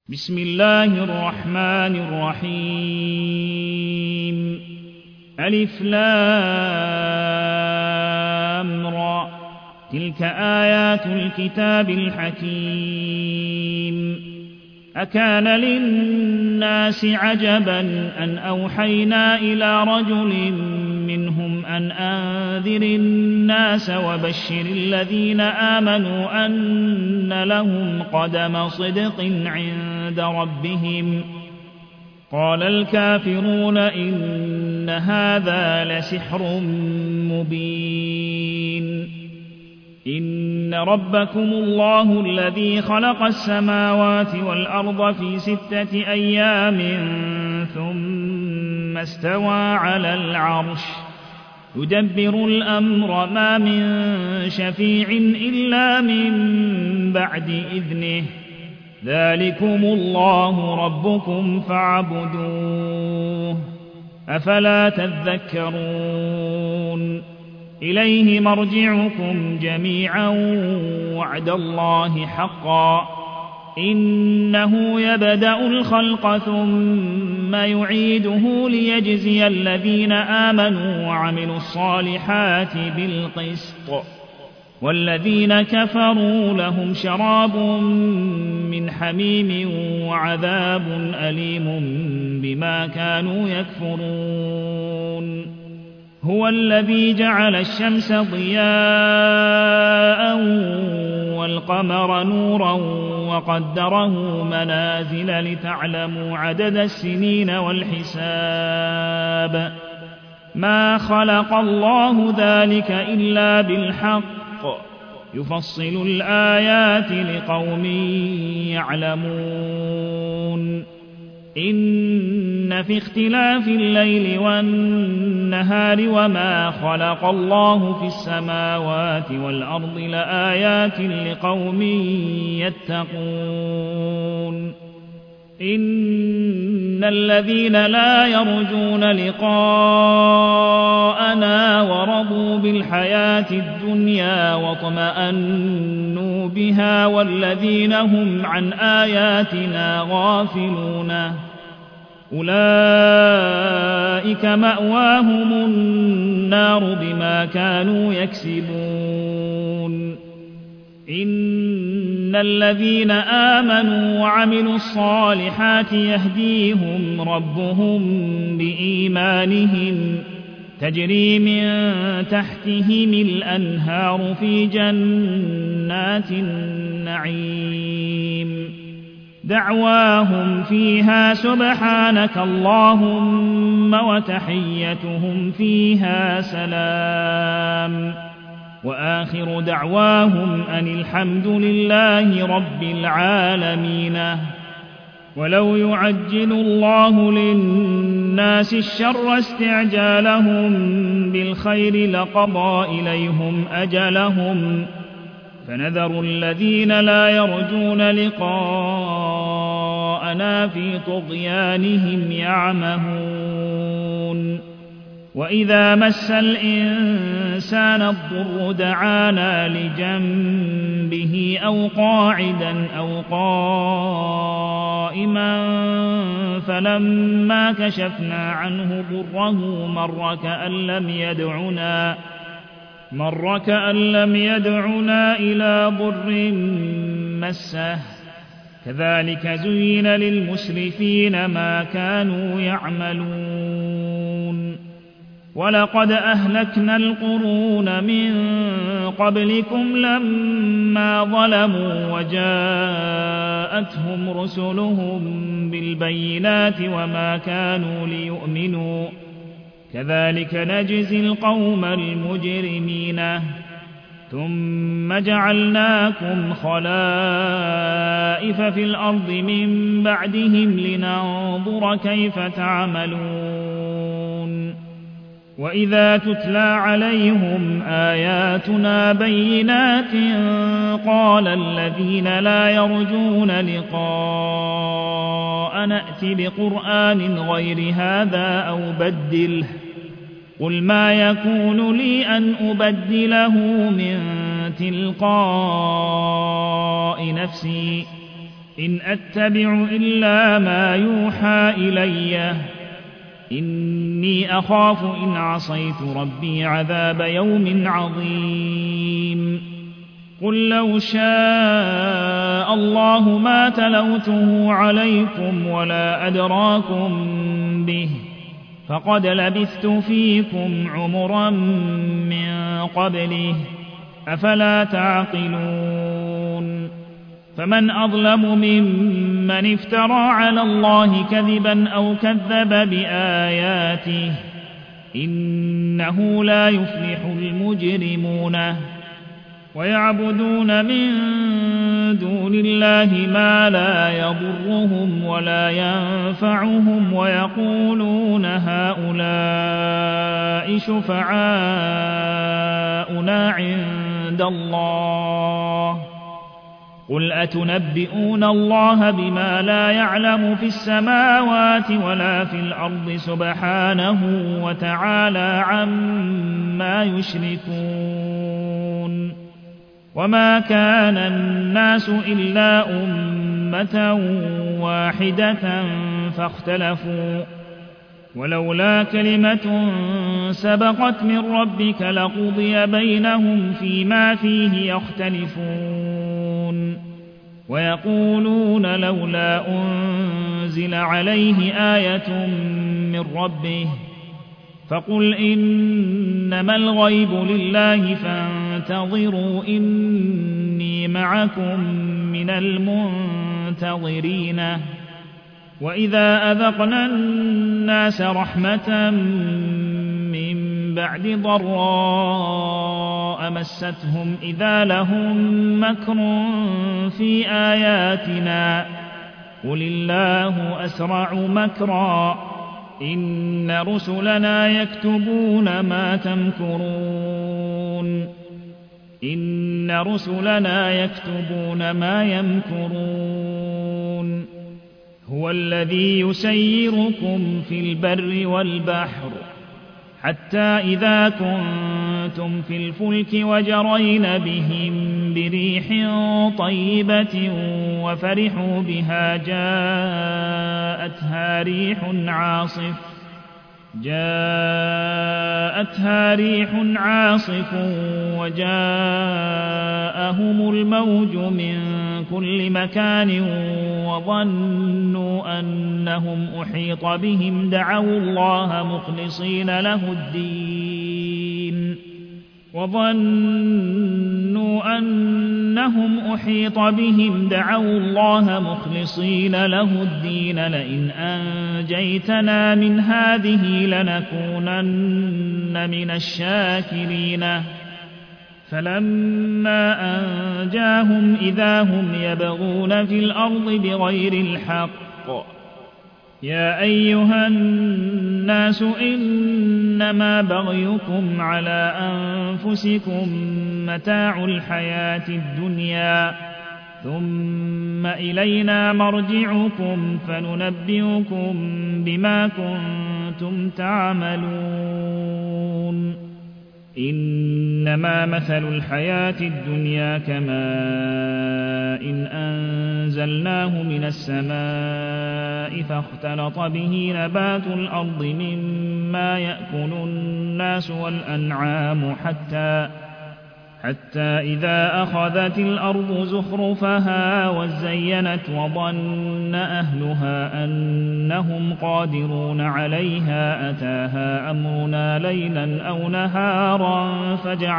بسم الله الرحمن الرحيم ألف لام را تلك آيات الكتاب الحكيم أكان للناس عجبا أن أوحينا إلى رجل منهم أن أنذر الناس وبشر الذين آمنوا أن لهم قدم صدق عند ربهم قال الكافرون إن هذا لسحر مبين إن ربكم الله الذي خلق السماوات والأرض في 6 أيام ثم استوى على العرش يدبر الأمر ما من شفيع إلا من بعد إذنه ذلكم الله ربكم فاعبدوه أفلا تذكرون إليه مرجعكم جميعا وعد الله حقا إنه يبدأ الخلق ثم يعيده ليجزي الذين آمنوا وعملوا الصالحات بالقسط والذين كفروا لهم شراب من حميم وعذاب أليم بما كانوا يكفرون هو الذي جعل الشمس ضياء والقمر نورا وقدره منازل لتعلموا عدد السنين والحساب ما خلق الله ذلك إلا بالحق يفصل الآيات لقوم يعلمون إن في اختلاف الليل والنهار وما خلق الله في السماوات والأرض لآيات لقوم يتقون إن الذين لا يرجون لقاءنا ورضوا بالحياة الدنيا واطمأنوا بها والذين هم عن آياتنا غافلون أولئك مأواهم النار بما كانوا يكسبون إن الذين آمنوا وعملوا الصالحات يهديهم ربهم بإيمانهم تجري من تحتهم الأنهار في جنات النعيم دعواهم فيها سبحانك اللهم وتحيتهم فيها سلام وآخر دعواهم أن الحمد لله رب العالمين ولو يعجل الله للناس الشر استعجالهم بالخير لقضى إليهم أجلهم فنذر الذين لا يرجون لقاءنا في طغيانهم يعمهون وإذا مس الإنسان الضر دعانا لجنبه أو قاعدا أو قائما فلما كشفنا عنه ضره مر كأن لم يدعنا إلى ضر مسه كذلك زين للمسرفين ما كانوا يعملون ولقد أهلكنا القرون من قبلكم لما ظلموا وجاءتهم رسلهم بالبينات وما كانوا ليؤمنوا كذلك نجزي القوم المجرمين ثم جعلناكم خلائف في الأرض من بعدهم لننظر كيف تعملون وإذا تتلى عليهم آياتنا بينات قال الذين لا يرجون لقاء نأت بقرآن غير هذا أو بدله قل ما يكون لي أن أبدله من تلقاء نفسي إن أتبع إلا ما يوحى إلي إني أخاف إن عصيت ربي عذاب يوم عظيم قل لو شاء الله ما تلوته عليكم ولا أدراكم به فقد لبثت فيكم عمرا من قبله أفلا تعقلون فمن أظلم ممن افترى على الله كذبا أو كذب بآياته إنه لا يفلح المجرمون ويعبدون من دون الله ما لا يضرهم ولا ينفعهم ويقولون هؤلاء شفعاؤنا عند الله قل أتنبئون الله بما لا يعلم في السماوات ولا في الأرض سبحانه وتعالى عما يشركون وما كان الناس إلا أمة واحدة فاختلفوا ولولا كلمة سبقت من ربك لقضي بينهم فيما فيه يختلفون ويقولون لولا أنزل عليه آية من ربه فقل إنما الغيب لله فانتظروا إني معكم من المنتظرين وإذا أذقنا الناس رحمة من بعد ضراء مستهم إذا لهم مكر في آياتنا قل الله أسرع مكرا إن رسلنا يكتبون ما تمكرون إن رسلنا يكتبون ما يمكرون هو الذي يسيركم في البر والبحر حتى إذا كنتم في الفلك وجرين بهم بريح طيبة وفرحوا بها جاءتها ريح عاصف وجاءهم الموج من كل مكان وظنوا أنهم أحيط بهم دعوا الله مخلصين له الدين لئن أنجيتنا من هذه لنكونن من الشاكرين فلما أنجاهم إذا هم يبغون في الأرض بغير الحق يا أيها الناس إنما بغيكم على أنفسكم متاع الحياة الدنيا ثم إلينا مرجعكم فننبئكم بما كنتم تعملون إنما مثل الحياة الدنيا كماء إن أنزلناه من السماء فاختلط به نبات الأرض مما يأكل الناس والأنعام حتى إذا أخذت الأرض زخرفها وزينت وظن أهلها أنهم قادرون عليها أتاها أمرنا ليلا أو نهارا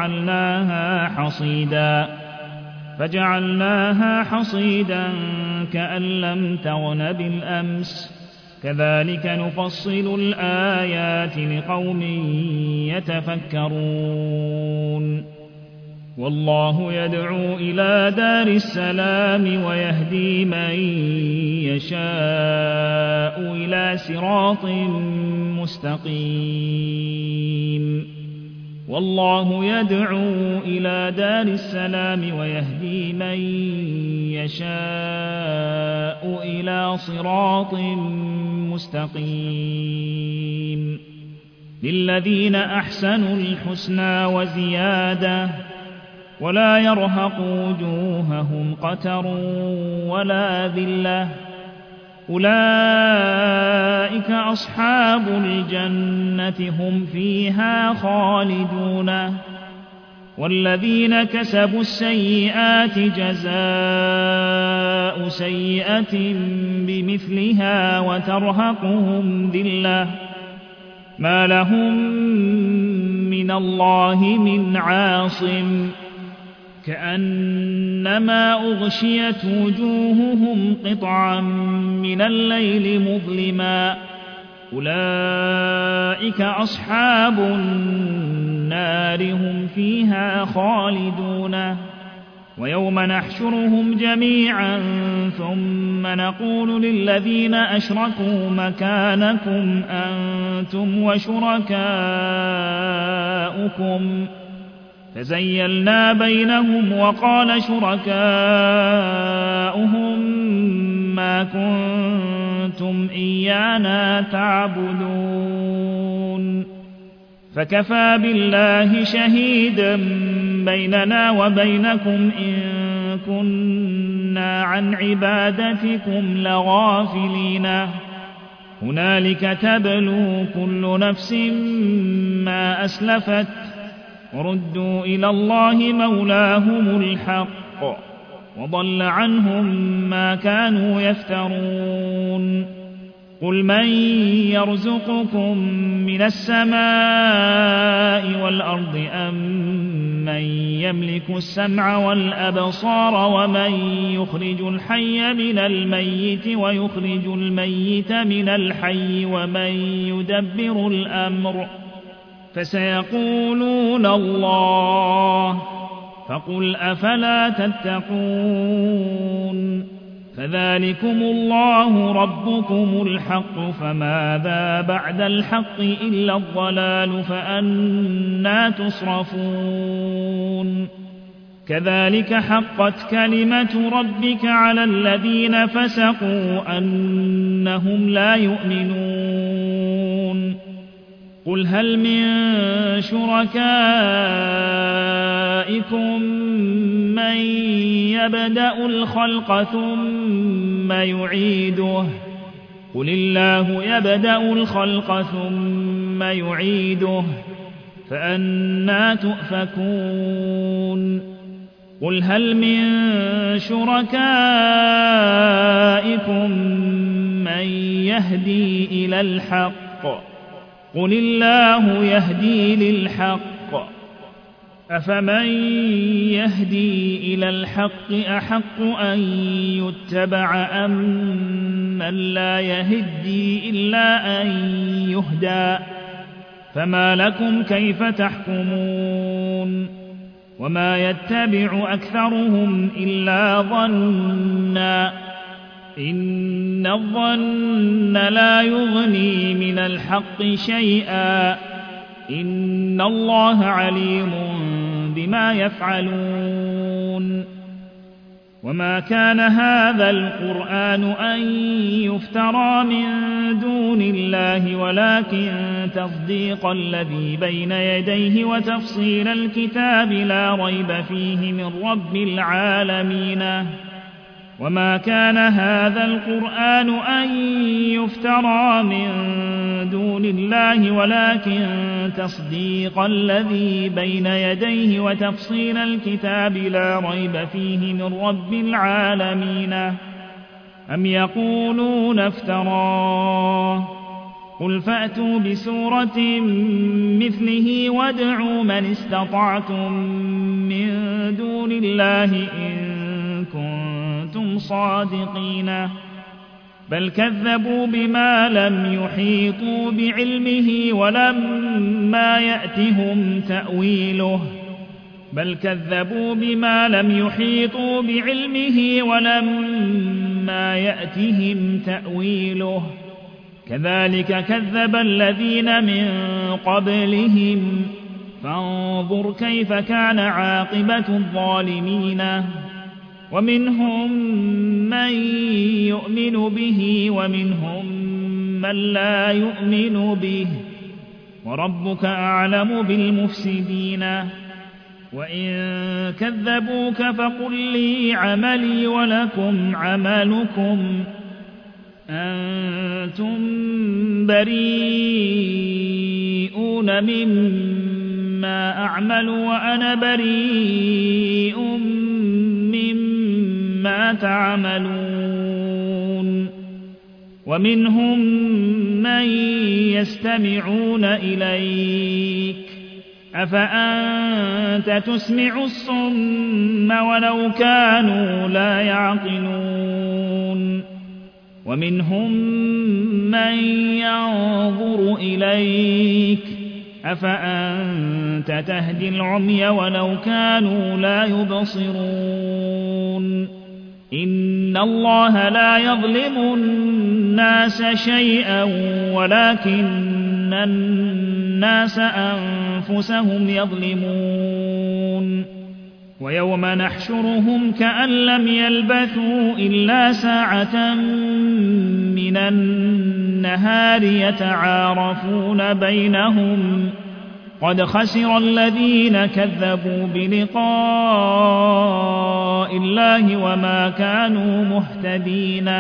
فجعلناها حصيدا كأن لم تغن بالأمس كذلك نفصل الآيات لقوم يتفكرون والله يدعو إلى دار السلام ويهدي من يشاء إلى صراط مستقيم والله يدعو إلى دار السلام ويهدي من يشاء إلى صراط مستقيم للذين أحسنوا الحسنى وزيادة ولا يرهق وجوههم قتر ولا ذلة أولئك أصحاب الجنة هم فيها خالدون والذين كسبوا السيئات جزاء سيئة بمثلها وترهقهم ذلة ما لهم من الله من عاصم كأنما أغشيت وجوههم قطعا من الليل مظلما أولئك أصحاب النار هم فيها خالدون ويوم نحشرهم جميعا ثم نقول للذين أشركوا مكانكم أنتم وشركاؤكم فزيلنا بينهم وقال شركاؤهم ما كنتم إيانا تعبدون فكفى بالله شهيدا بيننا وبينكم إن كنا عن عبادتكم لغافلين هنالك تبلو كل نفس ما أسلفت وردوا إلى الله مولاهم الحق وضل عنهم ما كانوا يفترون قل من يرزقكم من السماء والأرض أم من يملك السمع والأبصار ومن يخرج الحي من الميت ويخرج الميت من الحي ومن يدبر الأمر فسيقولون الله فقل أفلا تتقون فذلكم الله ربكم الحق فماذا بعد الحق إلا الضلال فأنى تصرفون كذلك حقت كلمة ربك على الذين فسقوا أنهم لا يؤمنون قل هل من شركائكم من يبدأ الخلق ثم يعيده قل الله يبدأ الخلق ثم يعيده فأنى تؤفكون قل هل من شركائكم من يهدي إلى الحق قل الله يهدي للحق أفمن يهدي إلى الحق أحق أن يتبع أم من لا يهدي إلا أن يهدى فما لكم كيف تحكمون وما يتبع أكثرهم إلا ظنا إن الظن لا يغني من الحق شيئا إن الله عليم بما يفعلون وما كان هذا القرآن أن يفترى من دون الله ولكن تصديق الذي بين يديه وتفصيل الكتاب لا ريب فيه من رب العالمين وما كان هذا القرآن أن يفترى من دون الله ولكن تصديق الذي بين يديه وتفصيل الكتاب لا ريب فيه من رب العالمين أم يقولون افتراه قل فأتوا بسورة مثله وادعوا من استطعتم من دون الله إن كنتم صادقين بل كذبوا بما لم يحيطوا بعلمه ولما يأتهم تأويله كذلك كذب الذين من قبلهم فانظر كيف كان عاقبة الظالمين ومنهم من يؤمن به ومنهم من لا يؤمن به وربك أعلم بالمفسدين وإن كذبوك فقل لي عملي ولكم عملكم أنتم بريئون مما أعمل وأنا بريء مما تعملون ومنهم من يستمعون إليك أفأنت تسمع الصم ولو كانوا لا يعقلون ومنهم من ينظر إليك أفأنت تهدي العمي ولو كانوا لا يبصرون إن الله لا يظلم الناس شيئا ولكن الناس أنفسهم يظلمون ويوم نحشرهم كأن لم يلبثوا إلا ساعة من النهار يتعارفون بينهم قد خسر الذين كذبوا بلقاء الله وما كانوا مهتدين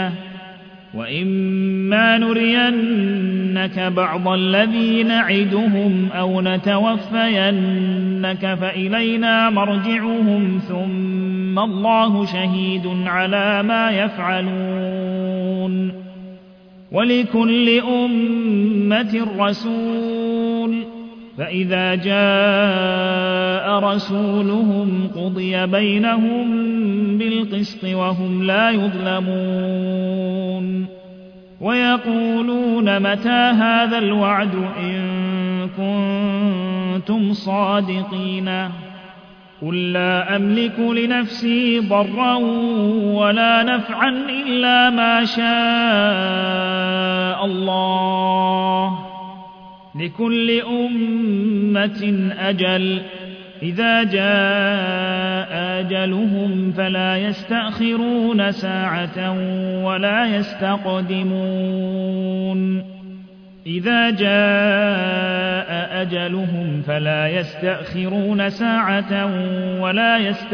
وإما نرينك بعض الذي نعدهم أو نتوفينك فإلينا مرجعهم ثم الله شهيد على ما يفعلون ولكل أمة رسول فإذا جاء رسولهم قضي بينهم بالقسط وهم لا يظلمون ويقولون متى هذا الوعد إن كنتم صادقين قل لا أملك لنفسي ضرا ولا نفعا إلا ما شاء الله لكل أمة أجل إذا جاء أجلهم فلا يستأخرون ساعة ولا يستقدمون إذا جاء أجلهم فلا يستأخرون ساعة ولا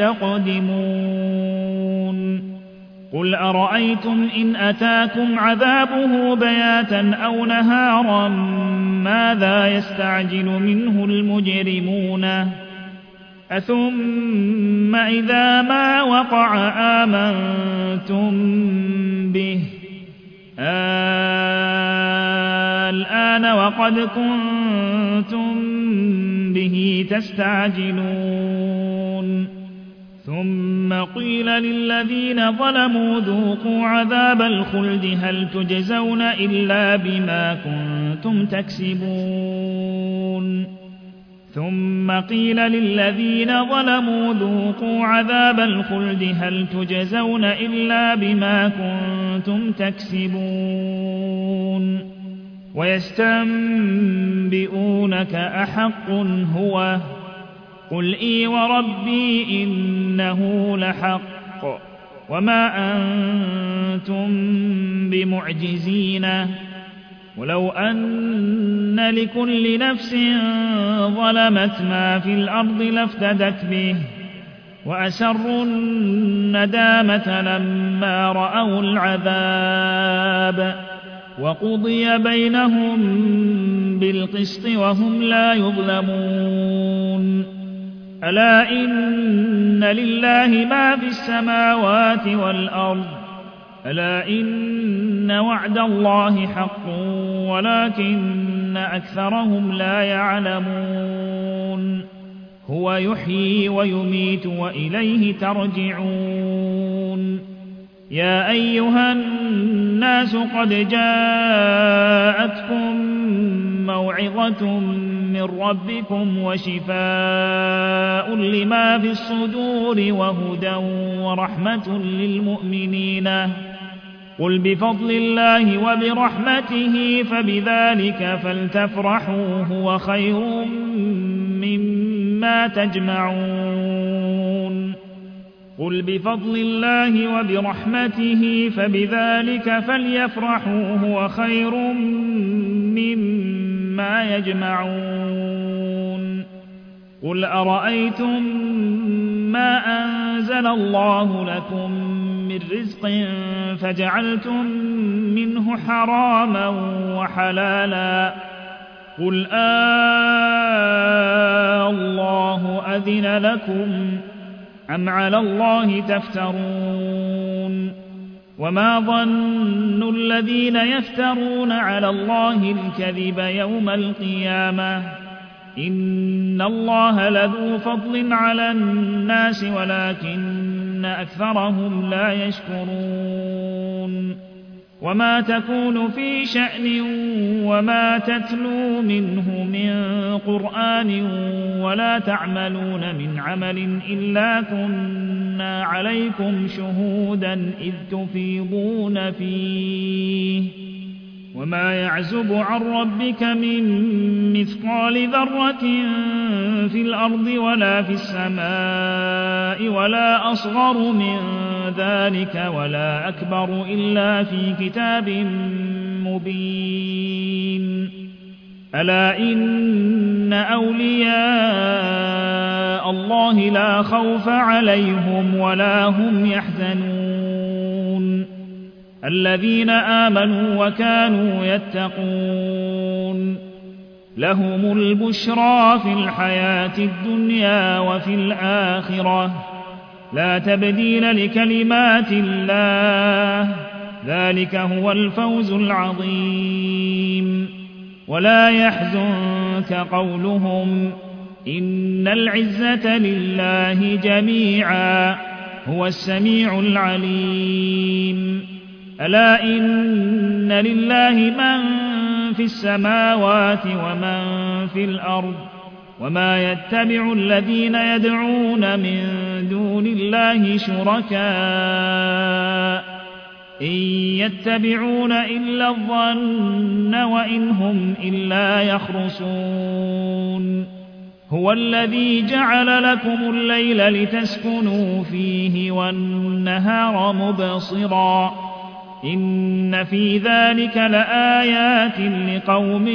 يستقدمون قل أرأيتم إن أتاكم عذابه بياتا أو نهارا ماذا يستعجل منه المجرمون أثم إذا ما وقع آمنتم به الآن وقد كنتم به تستعجلون ثم قيل للذين ظلموا ذوقوا عذاب الخلد هل تجزون إلا بما كنتم تكسبون ثم قيل للذين ظلموا ذوقوا عذاب الخلد هل تجزون إلا بما كنتم تكسبون ويستنبئونك أحق هو قل إي وربي إنه لحق وما أنتم بمعجزين ولو أن لكل نفس ظلمت ما في الأرض لافتدت به وأسروا الندامة لما رأوا العذاب وقضي بينهم بالقسط وهم لا يظلمون ألا إن لله ما في السماوات والأرض ألا إن وعد الله حق ولكن أكثرهم لا يعلمون هو يحيي ويميت وإليه ترجعون يا أيها الناس قد جاءتكم موعظة من ربكم وشفاء لما في الصدور وهدى ورحمة للمؤمنين قل بفضل الله وبرحمته فبذلك فلتفرحوا هو خير مما تجمعون قل بفضل الله وبرحمته فبذلك فليفرحوا هو خير مما يجمعون قل أرأيتم ما أنزل الله لكم من رزق فجعلتم منه حراما وحلالا قل الله أذن لكم أم على الله تفترون وما ظن الذين يفترون على الله الكذب يوم القيامة إن الله لذو فضل على الناس ولكن أكثرهم لا يشكرون وما تكون في شأن وما تتلو منه من قرآن ولا تعملون من عمل إلا كنا عليكم شهودا إذ تفيضون فيه وما يعزب عن ربك من مثقال ذرة في الأرض ولا في السماء ولا أصغر من ذلك ولا أكبر إلا في كتاب مبين ألا إن أولياء الله لا خوف عليهم ولا هم يحزنون الذين آمنوا وكانوا يتقون لهم البشرى في الحياة الدنيا وفي الآخرة لا تبديل لكلمات الله ذلك هو الفوز العظيم ولا يحزنك قولهم إن العزة لله جميعا هو السميع العليم ألا إن لله من في السماوات ومن في الأرض وما يتبع الذين يدعون من دون الله شركاء إن يتبعون إلا الظن وإن هم إلا يخرصون هو الذي جعل لكم الليل لتسكنوا فيه والنهار مبصرا إن في ذلك لآيات لقوم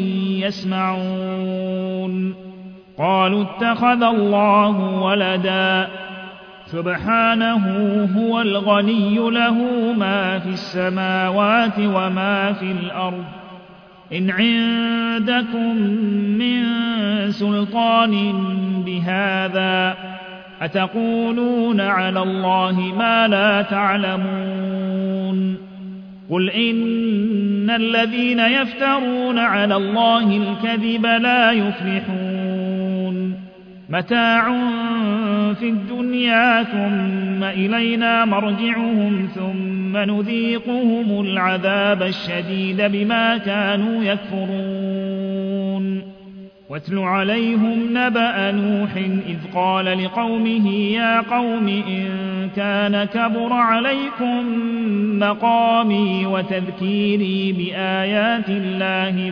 يسمعون قالوا اتخذ الله ولدا سبحانه هو الغني له ما في السماوات وما في الأرض إن عندكم من سلطان بهذا أتقولون على الله ما لا تعلمون قل إن الذين يفترون على الله الكذب لا يفلحون متاع في الدنيا ثم إلينا مرجعهم ثم نذيقهم العذاب الشديد بما كانوا يكفرون واتل عليهم نبأ نوح إذ قال لقومه يا قوم إن كان كبر عليكم مقامي وتذكيري بآيات الله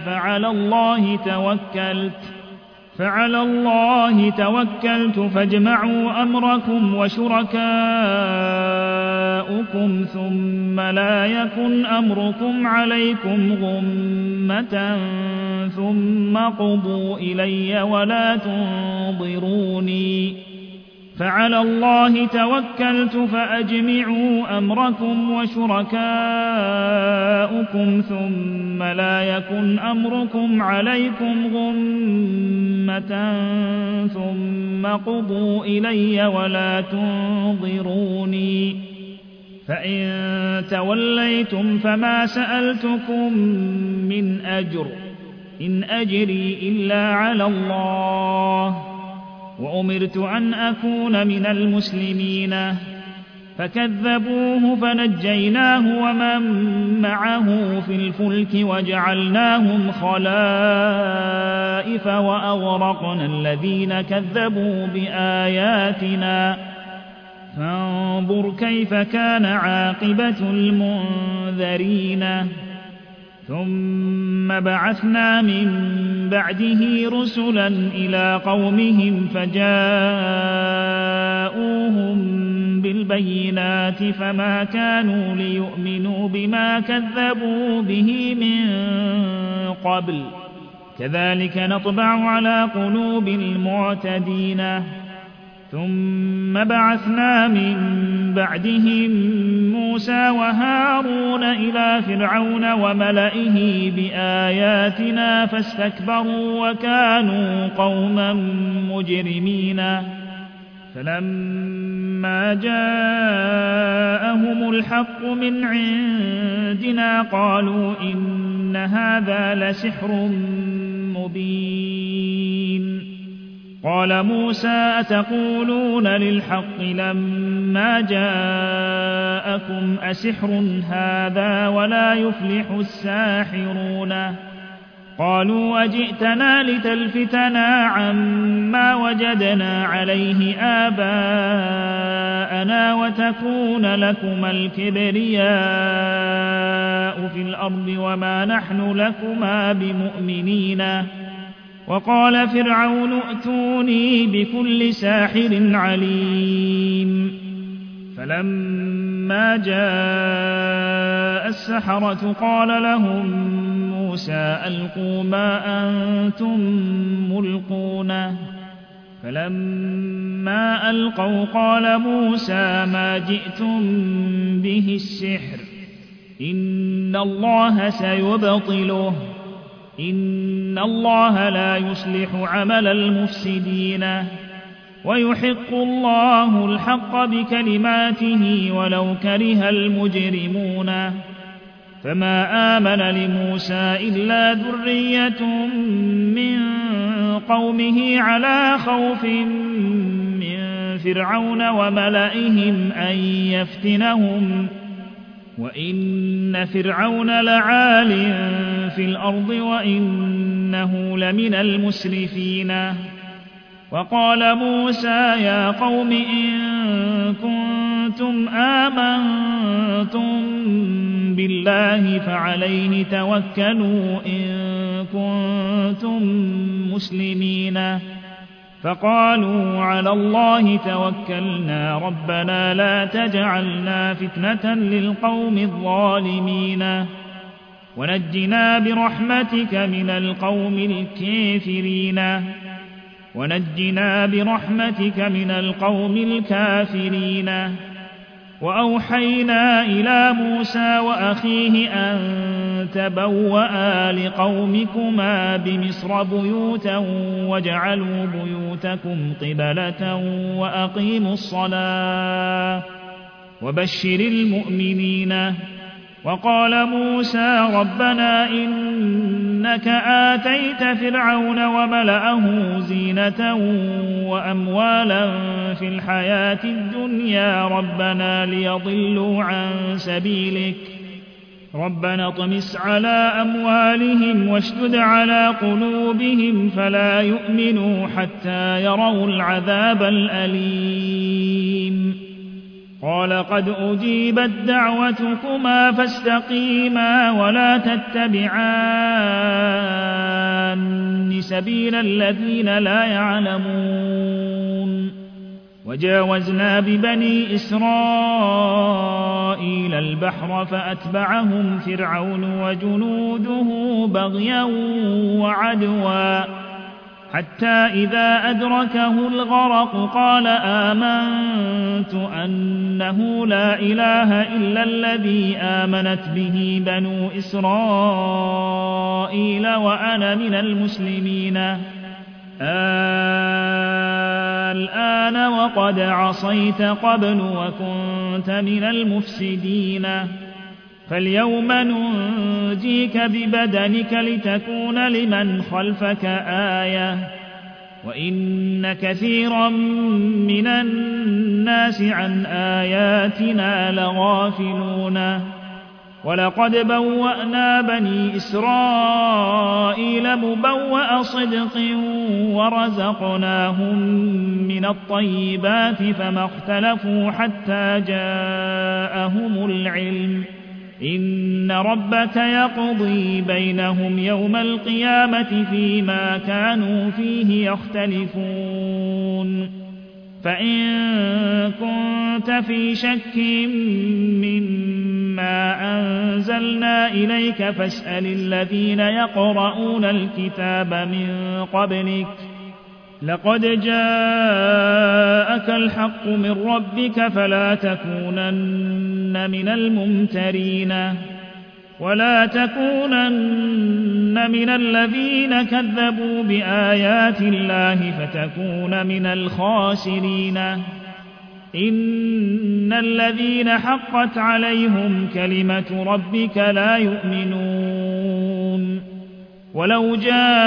فعلى الله توكلت فاجمعوا أمركم وشركاؤكم ثم لا يكن أمركم عليكم غمة ثم قضوا إلي ولا تنظروني فعلى الله توكلت فأجمعوا أمركم وشركاؤكم ثم لا يكن أمركم عليكم غمة ثم قضوا إلي ولا تنظروني فإن توليتم فما سألتكم من أجر إن أجري إلا على الله وأمرت أن أكون من المسلمين فكذبوه فنجيناه ومن معه في الفلك وجعلناهم خلائف وأغرقنا الذين كذبوا بآياتنا فانظر كيف كان عاقبة المنذرين ثم بعثنا من بعده رسلا إلى قومهم فجاءوهم بالبينات فما كانوا ليؤمنوا بما كذبوا به من قبل كذلك نطبع على قلوب المعتدين ثم بعثنا من بعدهم موسى وهارون إلى فرعون وملئه بآياتنا فاستكبروا وكانوا قوما مجرمين فلما جاءهم الحق من عندنا قالوا إن هذا لسحر مبين قال موسى أتقولون للحق لما جاءكم أسحر هذا ولا يفلح الساحرون قالوا أجئتنا لتلفتنا عما وجدنا عليه آباءنا وتكون لكما الكبرياء في الأرض وما نحن لكما بمؤمنين وقال فرعون ائتوني بكل ساحر عليم فلما جاء السحرة قال لهم موسى ألقوا ما أنتم ملقون فلما ألقوا قال موسى ما جئتم به السحر إن الله سيبطله إن الله لا يصلح عمل المفسدين ويحق الله الحق بكلماته ولو كره المجرمون فما آمن لموسى إلا ذرية من قومه على خوف من فرعون وملئهم أن يفتنهم وإن فرعون لعال في الأرض وإنه لمن المسرفين وقال موسى يا قوم إن كنتم آمنتم بالله فعليه توكلوا إن كنتم مسلمين فقالوا على الله توكلنا ربنا لا تجعلنا فتنة للقوم الظالمين ونجنا برحمتك من القوم الكافرين ونجنا برحمتك من القوم الكافرين وأوحينا إلى موسى وأخيه أن تبوأ لقومكما بمصر بيوتا واجعلوا بيوتكم قبلة وأقيموا الصلاة وبشر المؤمنين وقال موسى ربنا إنك آتيت فرعون وملأه زينة وأموالا في الحياة الدنيا ربنا ليضلوا عن سبيلك ربنا اطمس على أموالهم واشدد على قلوبهم فلا يؤمنوا حتى يروا العذاب الأليم قال قد أجيبت دعوتكما فاستقيما ولا تتبعان سبيل الذين لا يعلمون وجاوزنا ببني إسرائيل البحر فأتبعهم فرعون وجنوده بغيا وعدوا حتى إذا أدركه الغرق قال آمنت أنه لا إله إلا الذي آمنت به بنو إسرائيل وأنا من المسلمين الآن وقد عصيت قبل وكنت من المفسدين فاليوم ننجيك ببدنك لتكون لمن خلفك آية وإن كثيرا من الناس عن آياتنا لغافلون ولقد بوأنا بني إسرائيل مبوأ صدق ورزقناهم من الطيبات فما اختلفوا حتى جاءهم العلم إن ربك يقضي بينهم يوم القيامة فيما كانوا فيه يختلفون فإن كنت في شك مما أنزلنا إليك فاسأل الذين يقرؤون الكتاب من قبلك لقد جاءك الحق من ربك فلا تكونن من الممترين ولا تكونن من الذين كذبوا بآيات الله فتكون من الخاسرين إن الذين حقت عليهم كلمة ربك لا يؤمنون ولو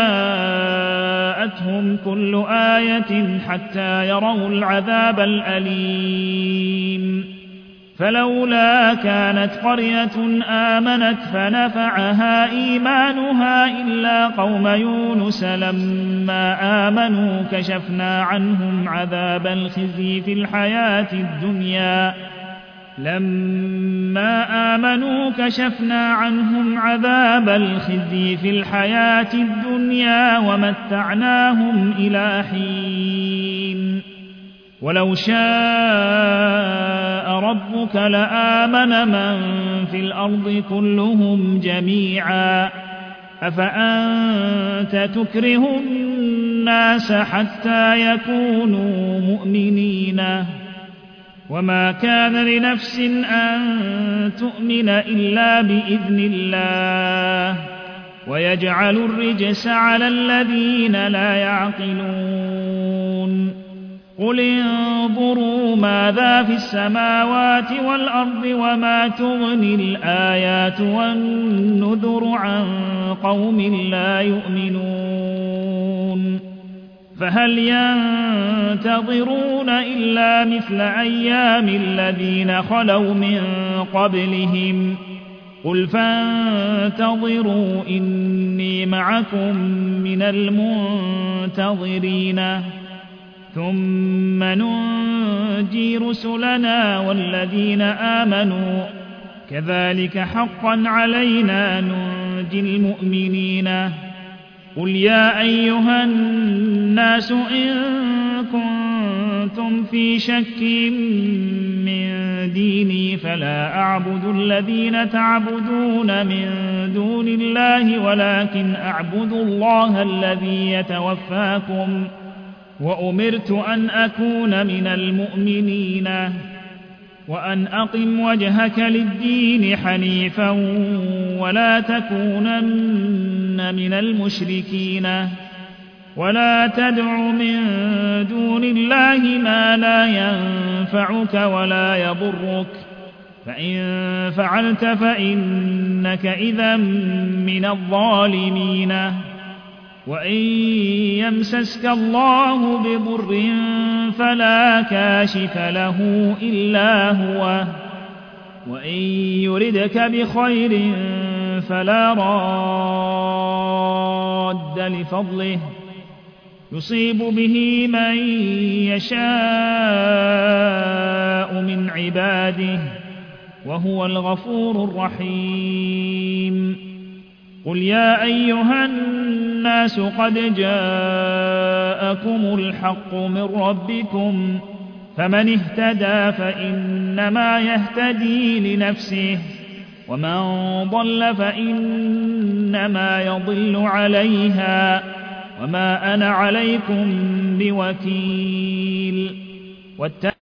جاءتهم كل آية حتى يروا العذاب الأليم فلولا كانت قرية آمنت فنفعها إيمانها إلا قوم يونس لما آمنوا كشفنا عنهم عذاب الخزي في الحياة الدنيا ومتعناهم إلى حين ولو شاء ربك لآمن من في الأرض كلهم جميعا أفأنت تكره الناس حتى يكونوا مؤمنين وما كان لنفس أن تؤمن إلا بإذن الله ويجعل الرجس على الذين لا يعقلون قل انظروا ماذا في السماوات والأرض وما تغني الآيات والنذر عن قوم لا يؤمنون فهل ينتظرون إلا مثل أيام الذين خلوا من قبلهم قل فانتظروا إني معكم من المنتظرين ثم ننجي رسلنا والذين آمنوا كذلك حقا علينا ننجي المؤمنين قل يا أيها الناس إن كنتم في شك من ديني فلا أعبد الذين تعبدون من دون الله ولكن أعبد الله الذي يتوفاكم وأمرت أن أكون من المؤمنين وأن أقم وجهك للدين حنيفا ولا تكونن من المشركين ولا تدع من دون الله ما لا ينفعك ولا يضرك فإن فعلت فإنك إذا من الظالمين وإن يمسسك الله بضر فلا كاشف له إلا هو وإن يردك بخير فلا راد لفضله يصيب به من يشاء من عباده وهو الغفور الرحيم قل يا أيها الناس قد جاءكم الحق من ربكم فمن اهتدى فإنما يهتدي لنفسه ومن ضل فإنما يضل عليها وما أنا عليكم بوكيل